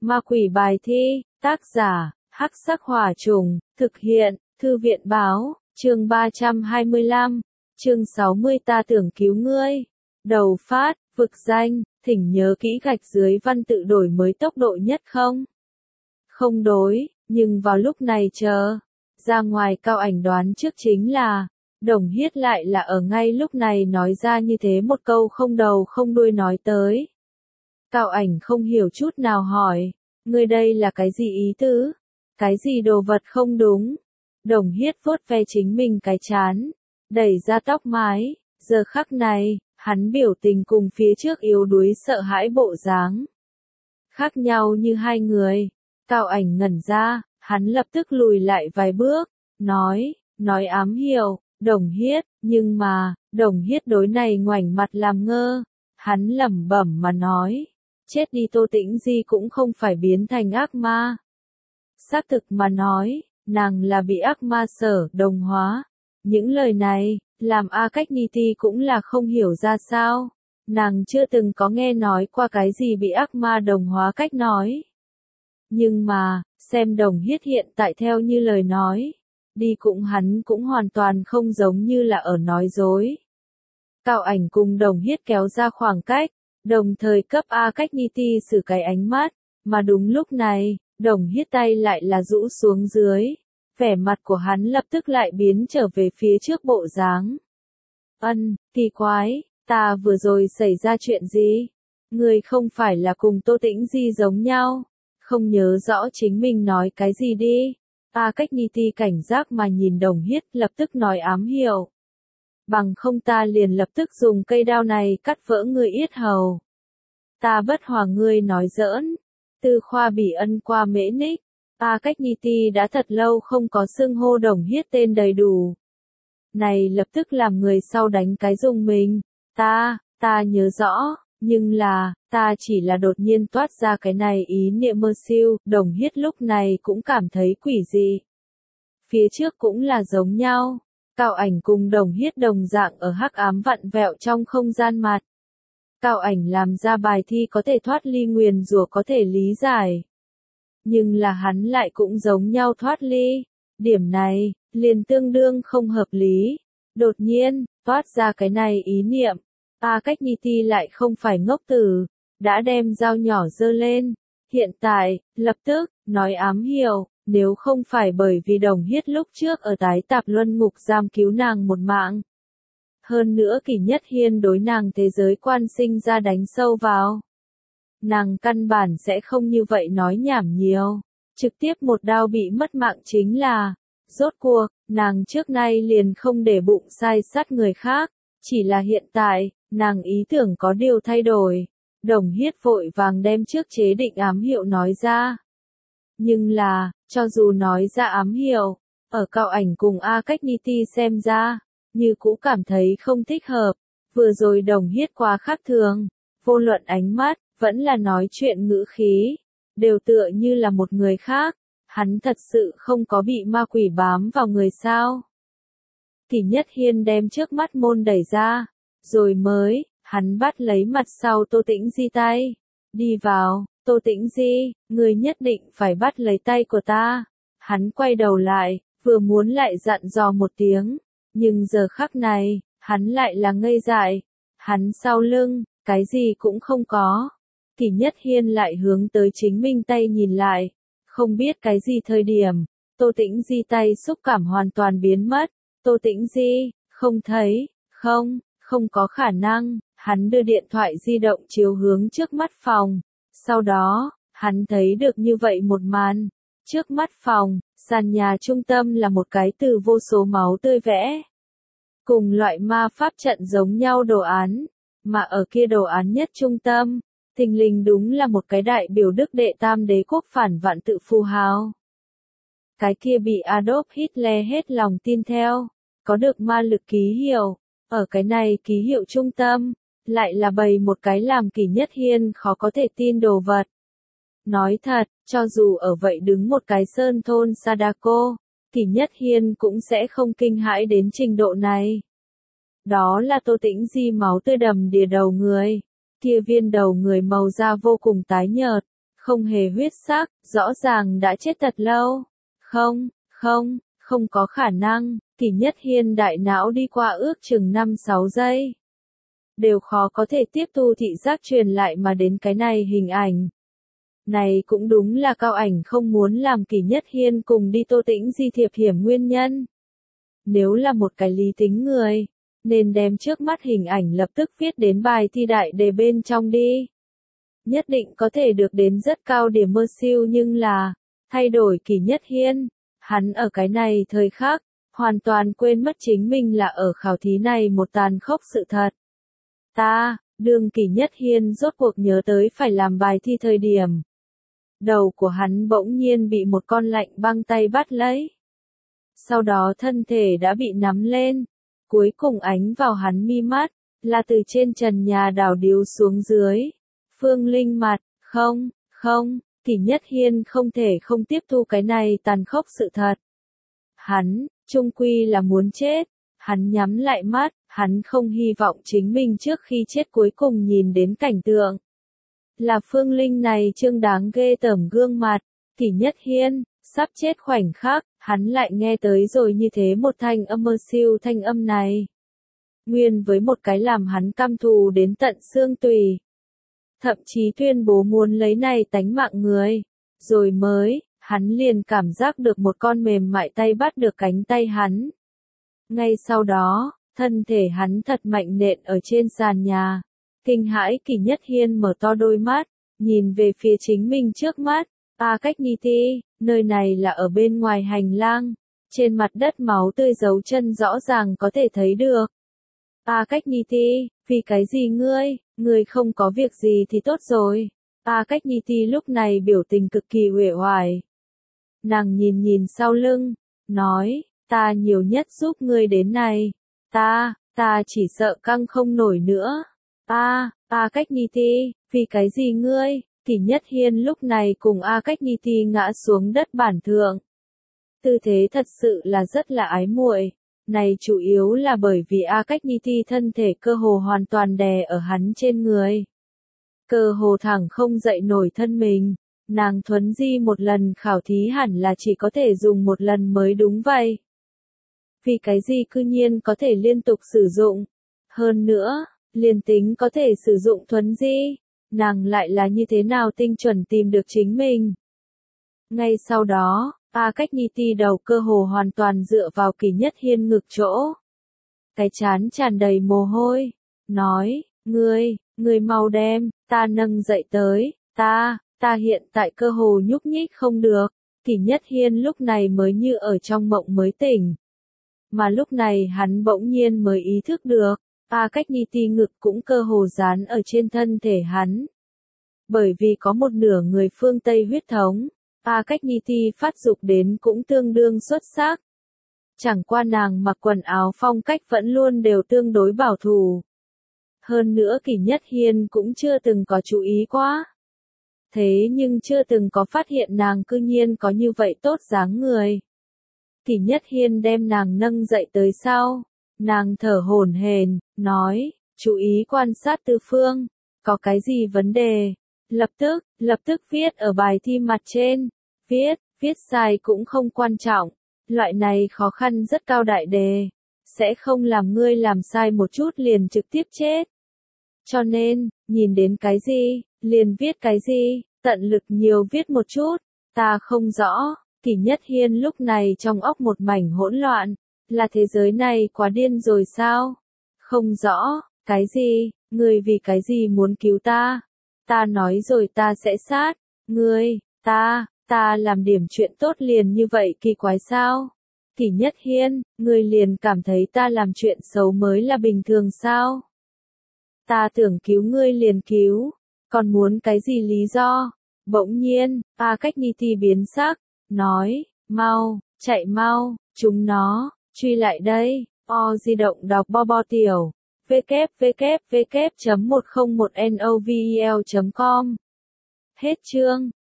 Ma quỷ bài thi, tác giả, Hắc Sắc Hỏa Trùng, thực hiện, Thư viện báo, chương 325, chương 60 ta tưởng cứu ngươi. Đầu phát, vực danh, thỉnh nhớ kỹ gạch dưới văn tự đổi mới tốc độ nhất không? Không đối, nhưng vào lúc này chờ. Ra ngoài Cao Ảnh đoán trước chính là, Đồng Hiết lại là ở ngay lúc này nói ra như thế một câu không đầu không đuôi nói tới. Cao Ảnh không hiểu chút nào hỏi, ngươi đây là cái gì ý tứ? Cái gì đồ vật không đúng? Đồng Hiết vuốt ve chính mình cái trán, đẩy ra tóc mái, giờ khắc này, hắn biểu tình cùng phía trước yếu đuối sợ hãi bộ dáng. Khác nhau như hai người, Cao Ảnh ngẩn ra, hắn lập tức lùi lại vài bước, nói ám hiệu, Đồng Hiết, nhưng mà, Đồng Hiết đối này ngoảnh mặt làm ngơ, hắn lẩm bẩm mà nói, chết đi Tô Tĩnh Di cũng không phải biến thành ác ma. Xác thực mà nói, nàng là bị ác ma sở đồng hóa. Những lời này, làm A Cách Ni Ti cũng là không hiểu ra sao. Nàng chưa từng có nghe nói qua cái gì bị ác ma đồng hóa cách nói. Nhưng mà, xem Đồng Hiết hiện tại theo như lời nói, đi cũng hắn cũng hoàn toàn không giống như là ở nói dối. Cao Ảnh cùng Đồng Hiết kéo ra khoảng cách, đồng thời cấp A Cách Ni Ti xử cái ánh mắt, mà đúng lúc này, Đồng Hiết tay lại là rũ xuống dưới, vẻ mặt của hắn lập tức lại biến trở về phía trước bộ dáng. Kỳ quái, ta vừa rồi xảy ra chuyện gì? Ngươi không phải là cùng Tô Tĩnh Di giống nhau, không nhớ rõ chính mình nói cái gì đi. A Cách Ni Ti cảnh giác mà nhìn Đồng Hiết lập tức nói ám hiệu. Bằng không ta liền lập tức dùng cây đao này cắt vỡ ngươi yết hầu. Ta bất hòa ngươi nói giỡn. Tư Khoa Bỉ Ân qua Mễ Ních. A Cách Ni Ti đã thật lâu không có xưng hô Đồng Hiết tên đầy đủ. Này lập tức làm người sau đánh cái rùng mình. Ta nhớ rõ, nhưng là, ta chỉ là đột nhiên toát ra cái này ý niệm mơ siêu. Đồng Hiết lúc này cũng cảm thấy quỷ dị. Phía trước cũng là giống nhau. Cao Ảnh cùng Đồng Hiết đồng dạng ở hắc ám vặn vẹo trong không gian mặt. Cao Ảnh làm ra bài thi có thể thoát ly nguyền rủa có thể lý giải. Nhưng là hắn lại cũng giống nhau thoát ly. Điểm này, liền tương đương không hợp lý. Đột nhiên, toát ra cái này ý niệm. A Cách Ni Ti lại không phải ngốc tử, đã đem dao nhỏ giơ lên. Hiện tại, lập tức, nói ám hiệu, nếu không phải bởi vì Đồng Hiết lúc trước ở Tái Tạp Luân Ngục giam cứu nàng một mạng. Hơn nữa Kỷ Nhất Hiên đối nàng thế giới quan sinh ra đánh sâu vào. Nàng căn bản sẽ không như vậy nói nhảm nhiều, trực tiếp một đao bị mất mạng chính là, rốt cuộc, nàng trước nay liền không để bụng sai sát người khác, chỉ là hiện tại, nàng ý tưởng có điều thay đổi. Đồng Hiết vội vàng đem trước chế định ám hiệu nói ra. Nhưng là, cho dù nói ra ám hiệu, ở Cao Ảnh cùng A Cách Ni Ti xem ra, như cũ cảm thấy không thích hợp. Vừa rồi Đồng Hiết quá khác thường, vô luận ánh mắt, vẫn là nói chuyện ngữ khí, đều tựa như là một người khác. Hắn thật sự không có bị ma quỷ bám vào người sao? Kỷ Nhất Hiên đem trước mắt môn đẩy ra, rồi mới, hắn bắt lấy mặt sau Tô Tĩnh Di tay. Đi vào, Tô Tĩnh Di, ngươi nhất định phải bắt lấy tay của ta. Hắn quay đầu lại, vừa muốn lại dặn dò một tiếng, nhưng giờ khắc này, hắn lại là ngây dại. Hắn sau lưng, cái gì cũng không có. Kỷ Nhất Hiên lại hướng tới chính mình tay nhìn lại, không biết cái gì thời điểm, Tô Tĩnh Di tay xúc cảm hoàn toàn biến mất. Tô Tĩnh Di, không thấy, không có khả năng. Hắn đưa điện thoại di động chiếu hướng trước mắt phòng. Sau đó, hắn thấy được như vậy một màn. Trước mắt phòng, sàn nhà trung tâm là một cái từ vô số máu tươi vẽ. Cùng loại ma pháp trận giống nhau đồ án. Mà ở kia đồ án nhất trung tâm, thình lình đúng là một cái đại biểu Đức Đệ Tam Đế quốc phản vạn tự phù hào. Cái kia bị Adolf Hitler hết lòng tin theo, có được ma lực ký hiệu. Ở cái này ký hiệu trung tâm, lại là bày một cái làm Kỷ Nhất Hiên khó có thể tin đồ vật. Nói thật, cho dù ở vậy đứng một cái sơn thôn Sadako, Kỷ Nhất Hiên cũng sẽ không kinh hãi đến trình độ này. Đó là Tô Tĩnh Di máu tươi đầm đìa đầu người. Kia viên đầu người màu da vô cùng tái nhợt, không hề huyết sắc, rõ ràng đã chết thật lâu. Không có khả năng, Kỷ Nhất Hiên đại não đi qua ước chừng 5-6 giây. Đều khó có thể tiếp thu thị giác truyền lại mà đến cái này hình ảnh. Này cũng đúng là Cao Ảnh không muốn làm Kỷ Nhất Hiên cùng đi Tô Tĩnh Di thiệp hiểm nguyên nhân. Nếu là một cái lý tính người, nên đem trước mắt hình ảnh lập tức viết đến bài thi đại đề bên trong đi. Nhất định có thể được đến rất cao điểm mơ siêu, nhưng là, thay đổi Kỷ Nhất Hiên, hắn ở cái này thời khắc, hoàn toàn quên mất chính mình là ở khảo thí này một tàn khốc sự thật. Đường Kỷ Nhất Hiên rốt cuộc nhớ tới phải làm bài thi thời điểm. Đầu của hắn bỗng nhiên bị một con lạnh băng tay bắt lấy. Sau đó thân thể đã bị nắm lên, cuối cùng ánh vào hắn mi mắt, là từ trên trần nhà đảo điếu xuống dưới. Phương Linh mặt, không, Kỷ Nhất Hiên không thể không tiếp thu cái này tàn khốc sự thật. Hắn, chung quy là muốn chết, hắn nhắm lại mắt, hắn không hy vọng chính mình trước khi chết cuối cùng nhìn đến cảnh tượng. Là Phương Linh này trương đáng ghê tởm gương mặt, Kỷ Nhất Hiên, sắp chết khoảnh khắc, hắn lại nghe tới rồi như thế một thanh âm mơ siêu thanh âm này. Nguyên với một cái làm hắn căm thù đến tận xương tùy. Thậm chí tuyên bố muốn lấy này tánh mạng người. Rồi mới, hắn liền cảm giác được một con mềm mại tay bắt được cánh tay hắn. Ngay sau đó, thân thể hắn thật mạnh nện ở trên sàn nhà. Kinh hãi Kỷ Nhất Hiên mở to đôi mắt, nhìn về phía chính mình trước mắt. Cách Niti, nơi này là ở bên ngoài hành lang. Trên mặt đất máu tươi dấu chân rõ ràng có thể thấy được. Cách Niti, vì cái gì ngươi không có việc gì thì tốt rồi. Cách Niti lúc này biểu tình cực kỳ uể oải. Nàng nhìn sau lưng, nói, ta nhiều nhất giúp ngươi đến này. Ta chỉ sợ căng không nổi nữa. Cách Niti, vì cái gì Kỷ Nhất Hiên lúc này cùng Cách Niti ngã xuống đất bản thượng. Tư thế thật sự là rất là ái muội. Này chủ yếu là bởi vì Cách Niti thân thể cơ hồ hoàn toàn đè ở hắn trên người. Cơ hồ thẳng không dậy nổi thân mình. Nàng thuấn di một lần khảo thí hẳn là chỉ có thể dùng một lần mới đúng vậy. Vì cái gì cư nhiên có thể liên tục sử dụng. Hơn nữa, liền tính có thể sử dụng thuấn di, nàng lại là như thế nào tinh chuẩn tìm được chính mình. Ngay sau đó, Cách Niti đầu cơ hồ hoàn toàn dựa vào Kỷ Nhất Hiên ngực chỗ. Cái trán tràn đầy mồ hôi, nói, ngươi mau đem, ta nâng dậy tới, ta hiện tại cơ hồ nhúc nhích không được. Kỷ Nhất Hiên lúc này mới như ở trong mộng mới tỉnh. Mà lúc này hắn bỗng nhiên mới ý thức được, Cách Niti ngực cũng cơ hồ dán ở trên thân thể hắn. Bởi vì có một nửa người phương Tây huyết thống, Cách Niti phát dục đến cũng tương đương xuất sắc. Chẳng qua nàng mặc quần áo phong cách vẫn luôn đều tương đối bảo thủ. Hơn nữa Kỷ Nhất Hiên cũng chưa từng có chú ý quá. Thế nhưng chưa từng có phát hiện nàng cư nhiên có như vậy tốt dáng người. Kỷ Nhất Hiên đem nàng nâng dậy tới sau. Nàng thở hổn hển, nói, chú ý quan sát tư phương, có cái gì vấn đề. Lập tức viết ở bài thi mặt trên. Viết sai cũng không quan trọng. Loại này khó khăn rất cao đại đề. Sẽ không làm ngươi làm sai một chút liền trực tiếp chết. Cho nên, nhìn đến cái gì, liền viết cái gì, tận lực nhiều viết một chút. Ta không rõ, Kỷ Nhất Hiên lúc này trong óc một mảnh hỗn loạn. Là thế giới này quá điên rồi sao? Không rõ, cái gì, ngươi vì cái gì muốn cứu ta? Ta nói rồi ta sẽ sát, ngươi, ta làm điểm chuyện tốt liền như vậy kỳ quái sao? Kỷ Nhất Hiên, ngươi liền cảm thấy ta làm chuyện xấu mới là bình thường sao? Ta tưởng cứu ngươi liền cứu, còn muốn cái gì lý do? Bỗng nhiên, Cách Niti biến sắc, nói, chạy mau, chúng nó, truy lại đây. Di động đọc bo tiểu, www.101novel.com. Hết chương.